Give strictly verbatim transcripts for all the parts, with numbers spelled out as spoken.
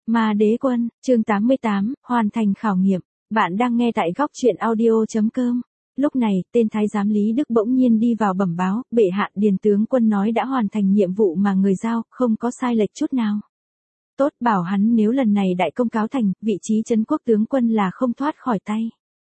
Ma Đế Quân, chương tám mươi tám, hoàn thành khảo nghiệm. Bạn đang nghe tại góc truyện audio chấm com. Lúc này, tên thái giám Lý Đức bỗng nhiên đi vào bẩm báo, bệ hạ Điền tướng quân nói đã hoàn thành nhiệm vụ mà người giao, không có sai lệch chút nào. Tốt, bảo hắn nếu lần này đại công cáo thành, vị trí trấn quốc tướng quân là không thoát khỏi tay.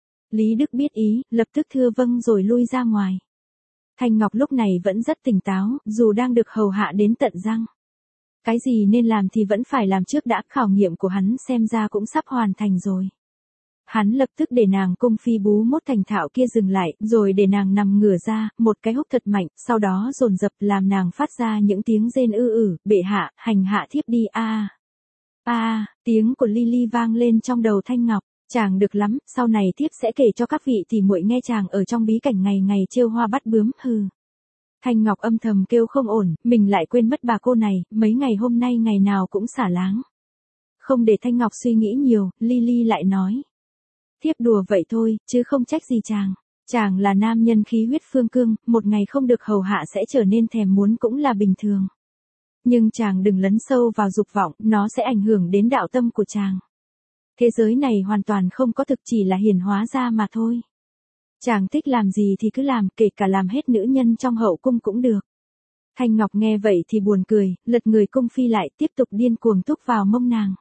Lý Đức biết ý, lập tức thưa vâng rồi lui ra ngoài. Thanh Ngọc lúc này vẫn rất tỉnh táo, dù đang được hầu hạ đến tận răng. Cái gì nên làm thì vẫn phải làm trước đã, khảo nghiệm của hắn xem ra cũng sắp hoàn thành rồi. Hắn lập tức để nàng cung phi bú mốt thành thạo kia dừng lại, rồi để nàng nằm ngửa ra, một cái húc thật mạnh, sau đó dồn dập làm nàng phát ra những tiếng rên ư ử, bệ hạ, hành hạ thiếp đi a. A, à, tiếng của Lily vang lên trong đầu Thanh Ngọc, chàng được lắm, sau này thiếp sẽ kể cho các vị tỷ muội nghe chàng ở trong bí cảnh ngày ngày trêu hoa bắt bướm, hừ. Thanh Ngọc âm thầm kêu không ổn, mình lại quên mất bà cô này, mấy ngày hôm nay ngày nào cũng xả láng. Không để Thanh Ngọc suy nghĩ nhiều, Lily lại nói. Thiếp đùa vậy thôi, chứ không trách gì chàng. Chàng là nam nhân khí huyết phương cương, một ngày không được hầu hạ sẽ trở nên thèm muốn cũng là bình thường. Nhưng chàng đừng lấn sâu vào dục vọng, nó sẽ ảnh hưởng đến đạo tâm của chàng. Thế giới này hoàn toàn không có thực, chỉ là hiển hóa ra mà thôi. Chàng thích làm gì thì cứ làm, kể cả làm hết nữ nhân trong hậu cung cũng được. Thanh Ngọc nghe vậy thì buồn cười, lật người cung phi lại, tiếp tục điên cuồng túc vào mông nàng.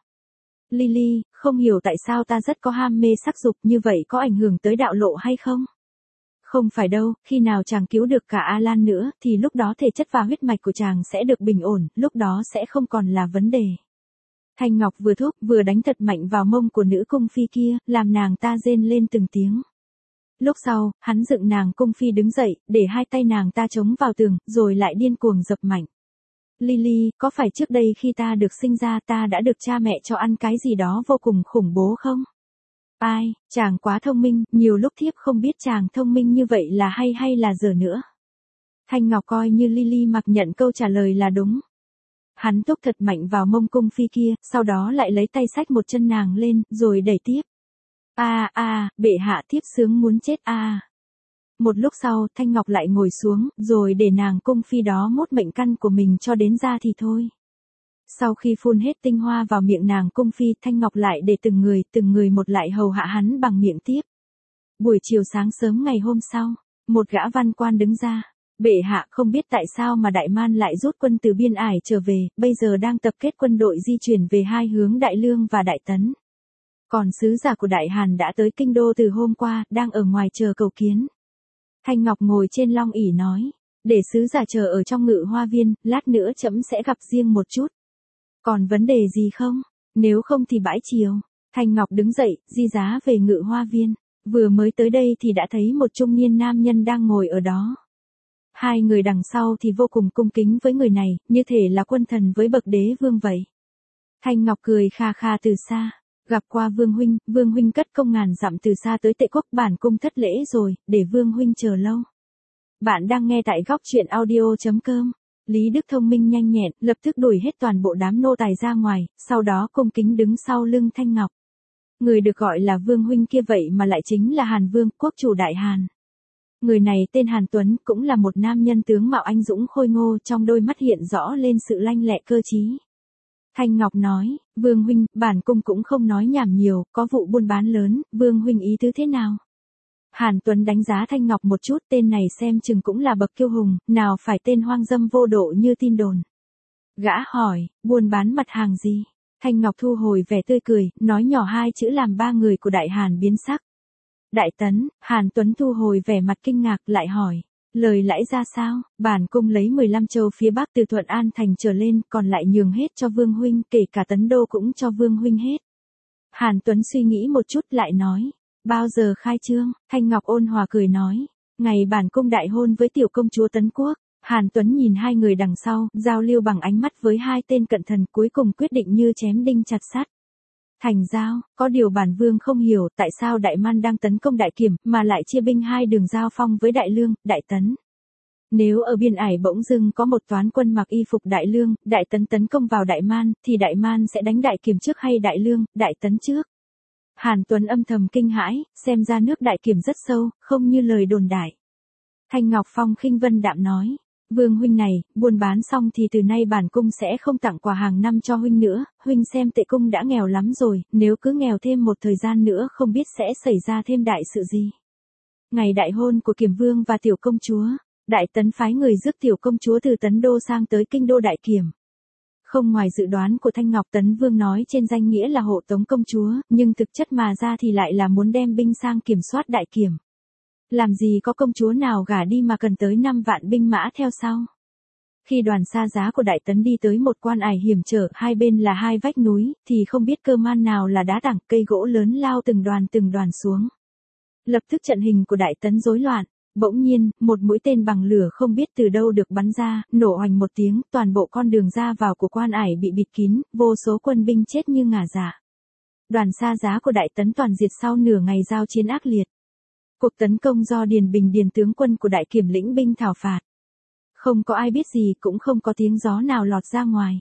Lily, không hiểu tại sao ta rất có ham mê sắc dục, như vậy có ảnh hưởng tới đạo lộ hay không? Không phải đâu, khi nào chàng cứu được cả Alan nữa, thì lúc đó thể chất và huyết mạch của chàng sẽ được bình ổn, lúc đó sẽ không còn là vấn đề. Thanh Ngọc vừa thúc vừa đánh thật mạnh vào mông của nữ cung phi kia, làm nàng ta rên lên từng tiếng. Lúc sau, hắn dựng nàng cung phi đứng dậy, để hai tay nàng ta chống vào tường, rồi lại điên cuồng dập mạnh. Lily, có phải trước đây khi ta được sinh ra ta đã được cha mẹ cho ăn cái gì đó vô cùng khủng bố không? Ai, chàng quá thông minh, nhiều lúc thiếp không biết chàng thông minh như vậy là hay hay là dở nữa. Thanh Ngọc coi như Lily mặc nhận câu trả lời là đúng. Hắn túc thật mạnh vào mông cung phi kia, sau đó lại lấy tay xách một chân nàng lên, rồi đẩy tiếp. A a, à, bệ hạ thiếp sướng muốn chết a. À. Một lúc sau, Thanh Ngọc lại ngồi xuống, rồi để nàng cung phi đó mốt mệnh căn của mình cho đến ra thì thôi. Sau khi phun hết tinh hoa vào miệng nàng cung phi, Thanh Ngọc lại để từng người, từng người một lại hầu hạ hắn bằng miệng tiếp. Buổi chiều sáng sớm ngày hôm sau, một gã văn quan đứng ra. Bệ hạ, không biết tại sao mà Đại Man lại rút quân từ biên ải trở về, bây giờ đang tập kết quân đội di chuyển về hai hướng Đại Lương và Đại Tấn. Còn sứ giả của Đại Hàn đã tới kinh đô từ hôm qua, đang ở ngoài chờ cầu kiến. Thanh Ngọc ngồi trên long ỷ nói, để sứ giả chờ ở trong ngự hoa viên, lát nữa trẫm sẽ gặp riêng một chút. Còn vấn đề gì không? Nếu không thì bãi chiều. Thanh Ngọc đứng dậy, di giá về ngự hoa viên. Vừa mới tới đây thì đã thấy một trung niên nam nhân đang ngồi ở đó. Hai người đằng sau thì vô cùng cung kính với người này, như thể là quân thần với bậc đế vương vậy. Thanh Ngọc cười kha kha từ xa. Gặp qua Vương huynh, Vương huynh cất công ngàn dặm từ xa tới Tệ Quốc, bản cung thất lễ rồi, để Vương huynh chờ lâu. Bạn đang nghe tại góc truyện audio chấm com. Lý Đức thông minh nhanh nhẹn, lập tức đuổi hết toàn bộ đám nô tài ra ngoài, sau đó cung kính đứng sau lưng Thanh Ngọc. Người được gọi là Vương huynh kia vậy mà lại chính là Hàn Vương, quốc chủ Đại Hàn. Người này tên Hàn Tuấn, cũng là một nam nhân tướng mạo anh dũng khôi ngô, trong đôi mắt hiện rõ lên sự lanh lẹ cơ trí. Thanh Ngọc nói, Vương huynh, bản cung cũng không nói nhảm nhiều, có vụ buôn bán lớn, Vương huynh ý tứ thế nào? Hàn Tuấn đánh giá Thanh Ngọc một chút, tên này xem chừng cũng là bậc kiêu hùng, nào phải tên hoang dâm vô độ như tin đồn. Gã hỏi, buôn bán mặt hàng gì? Thanh Ngọc thu hồi vẻ tươi cười, nói nhỏ hai chữ làm ba người của Đại Hàn biến sắc. Đại Tấn, Hàn Tuấn thu hồi vẻ mặt kinh ngạc lại hỏi. Lời lãi ra sao? Bản cung lấy mười lăm châu phía Bắc từ Thuận An thành trở lên, còn lại nhường hết cho Vương huynh, kể cả Tấn Đô cũng cho Vương huynh hết. Hàn Tuấn suy nghĩ một chút lại nói. Bao giờ khai trương? Thanh Ngọc ôn hòa cười nói. Ngày bản cung đại hôn với tiểu công chúa Tấn Quốc. Hàn Tuấn nhìn hai người đằng sau, giao lưu bằng ánh mắt với hai tên cận thần, cuối cùng quyết định như chém đinh chặt sắt. Thành giao, có điều bản vương không hiểu tại sao Đại Man đang tấn công Đại Kiểm, mà lại chia binh hai đường giao phong với Đại Lương, Đại Tấn. Nếu ở biên ải bỗng dưng có một toán quân mặc y phục Đại Lương, Đại Tấn tấn công vào Đại Man, thì Đại Man sẽ đánh Đại Kiểm trước hay Đại Lương, Đại Tấn trước? Hàn Tuấn âm thầm kinh hãi, xem ra nước Đại Kiểm rất sâu, không như lời đồn đại. Thanh Ngọc Phong khinh vân đạm nói, Vương huynh này, buôn bán xong thì từ nay bản cung sẽ không tặng quà hàng năm cho huynh nữa, huynh xem Tệ cung đã nghèo lắm rồi, nếu cứ nghèo thêm một thời gian nữa không biết sẽ xảy ra thêm đại sự gì. Ngày đại hôn của Kiểm Vương và tiểu công chúa, Đại Tấn phái người rước tiểu công chúa từ Tấn Đô sang tới kinh đô Đại Kiểm. Không ngoài dự đoán của Thanh Ngọc, Tấn Vương nói trên danh nghĩa là hộ tống công chúa, nhưng thực chất mà ra thì lại là muốn đem binh sang kiểm soát Đại Kiểm. Làm gì có công chúa nào gả đi mà cần tới năm vạn binh mã theo sau. Khi đoàn xa giá của Đại Tấn đi tới một quan ải hiểm trở, hai bên là hai vách núi, thì không biết cơ man nào là đá tảng, cây gỗ lớn lao từng đoàn từng đoàn xuống. Lập tức trận hình của Đại Tấn rối loạn. Bỗng nhiên, một mũi tên bằng lửa không biết từ đâu được bắn ra, nổ oành một tiếng, toàn bộ con đường ra vào của quan ải bị bịt kín, vô số quân binh chết như ngả dạ. Đoàn xa giá của Đại Tấn toàn diệt sau nửa ngày giao chiến ác liệt. Cuộc tấn công do Điền Bình Điền tướng quân của Đại Kiểm lĩnh binh thảo phạt. Không có ai biết gì, cũng không có tiếng gió nào lọt ra ngoài.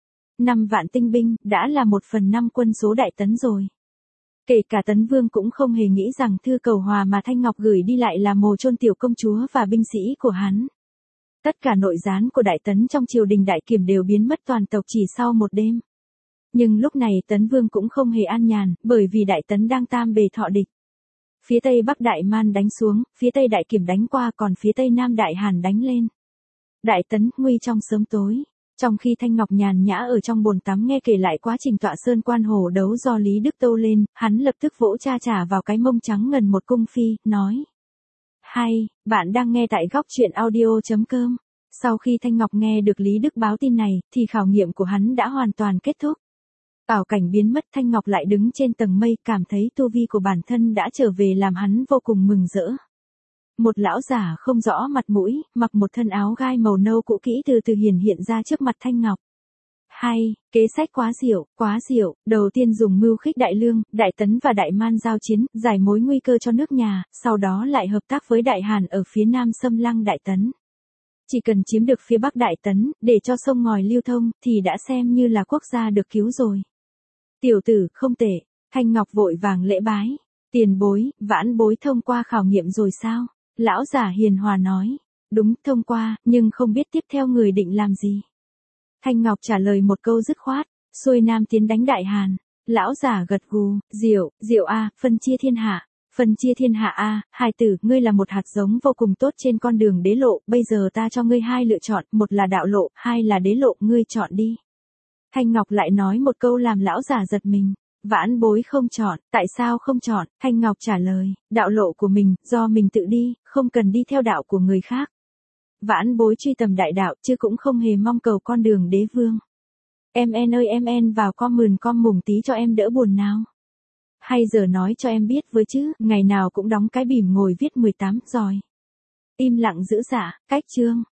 Năm vạn tinh binh, đã là một phần năm quân số Đại Tấn rồi. Kể cả Tấn Vương cũng không hề nghĩ rằng thư cầu hòa mà Thanh Ngọc gửi đi lại là mồ chôn tiểu công chúa và binh sĩ của hắn. Tất cả nội gián của Đại Tấn trong triều đình Đại Kiểm đều biến mất toàn tộc chỉ sau một đêm. Nhưng lúc này Tấn Vương cũng không hề an nhàn, bởi vì Đại Tấn đang tam bề thọ địch. Phía tây Bắc Đại Man đánh xuống, phía tây Đại Kiểm đánh qua, còn phía tây Nam Đại Hàn đánh lên. Đại Tấn nguy trong sớm tối. Trong khi Thanh Ngọc nhàn nhã ở trong bồn tắm nghe kể lại quá trình tọa sơn quan hổ đấu do Lý Đức Tâu lên, hắn lập tức vỗ cha trả vào cái mông trắng ngần một cung phi, nói. Hay, bạn đang nghe tại góc truyện audio chấm com. Sau khi Thanh Ngọc nghe được Lý Đức báo tin này, thì khảo nghiệm của hắn đã hoàn toàn kết thúc. Ảo cảnh biến mất, Thanh Ngọc lại đứng trên tầng mây, cảm thấy tu vi của bản thân đã trở về làm hắn vô cùng mừng rỡ. Một lão giả không rõ mặt mũi, mặc một thân áo gai màu nâu cũ kỹ từ từ hiển hiện ra trước mặt Thanh Ngọc. Hay, kế sách quá diệu, quá diệu, đầu tiên dùng mưu khích Đại Lương, Đại Tấn và Đại Man giao chiến, giải mối nguy cơ cho nước nhà, sau đó lại hợp tác với Đại Hàn ở phía nam xâm lăng Đại Tấn. Chỉ cần chiếm được phía bắc Đại Tấn, để cho sông ngòi lưu thông, thì đã xem như là quốc gia được cứu rồi. Tiểu tử, không tệ. Thanh Ngọc vội vàng lễ bái. Tiền bối, vãn bối thông qua khảo nghiệm rồi sao? Lão giả hiền hòa nói. Đúng, thông qua, nhưng không biết tiếp theo người định làm gì. Thanh Ngọc trả lời một câu dứt khoát. Xuôi nam tiến đánh Đại Hàn. Lão giả gật gù. Diệu, diệu a, phân chia thiên hạ. Phân chia thiên hạ a, hài tử, ngươi là một hạt giống vô cùng tốt trên con đường đế lộ, bây giờ ta cho ngươi hai lựa chọn, một là đạo lộ, hai là đế lộ, ngươi chọn đi. Thanh Ngọc lại nói một câu làm lão giả giật mình. Vãn bối không chọn, tại sao không chọn? Thanh Ngọc trả lời, đạo lộ của mình, do mình tự đi, không cần đi theo đạo của người khác. Vãn bối truy tầm đại đạo, chứ cũng không hề mong cầu con đường đế vương. Em en ơi em en vào comment com mùng tí cho em đỡ buồn nào. Hay giờ nói cho em biết với chứ, ngày nào cũng đóng cái bìm ngồi viết mười tám rồi. Im lặng giữ dạ, cách chương.